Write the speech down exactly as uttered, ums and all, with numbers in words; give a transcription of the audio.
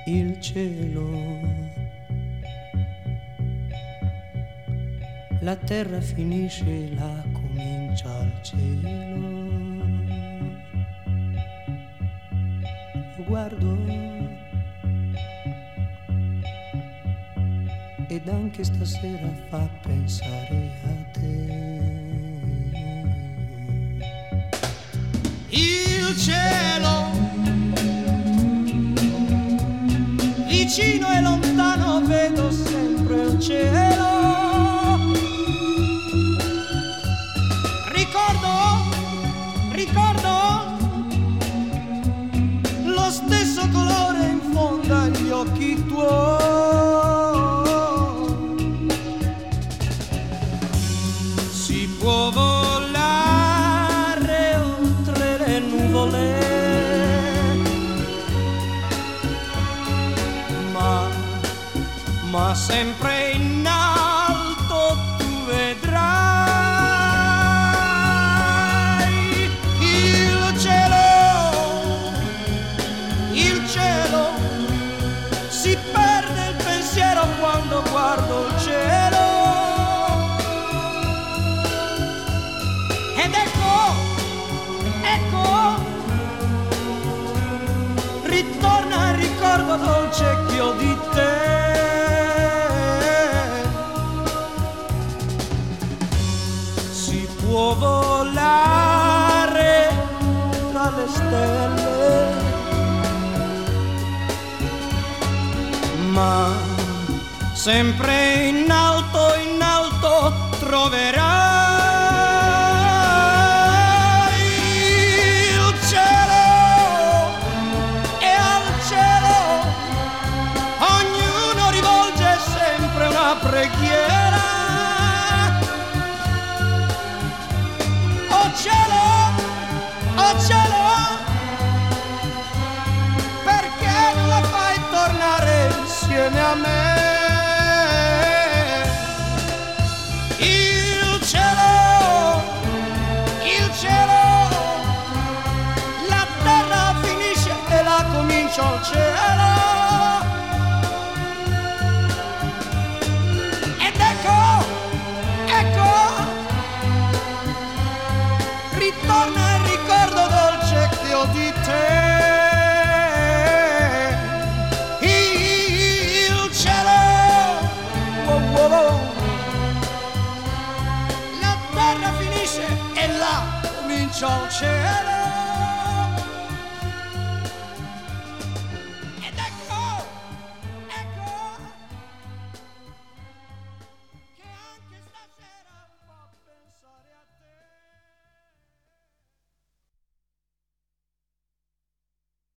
il cielo. La terra finisce, là comincia il cielo. Lo guardo ed anche stasera fa pensare a te. Il cielo, vicino e lontano vedo sempre il cielo. Ricordo, ricordo lo stesso colore in fondo agli occhi tuoi. Si può volare oltre le nuvole, ma, ma sempre in alto tu vedrai il cielo, il cielo, si perde il pensiero quando guardo il cielo. Ed ecco, ecco, ritorna il ricordo dolce che ho di te. Si può volare tra le stelle, ma sempre in alto, in alto troverai il cielo. E al cielo ognuno rivolge sempre una preghiera. Oh cielo, oh cielo, perché non la fai tornare insieme a me? Il cielo, il cielo, la terra finisce e là comincia il cielo. Ed ecco, ecco, ritorna il ricordo dolce che ho di te. Il cielo, oh, oh, oh, la terra finisce e là comincia il cielo.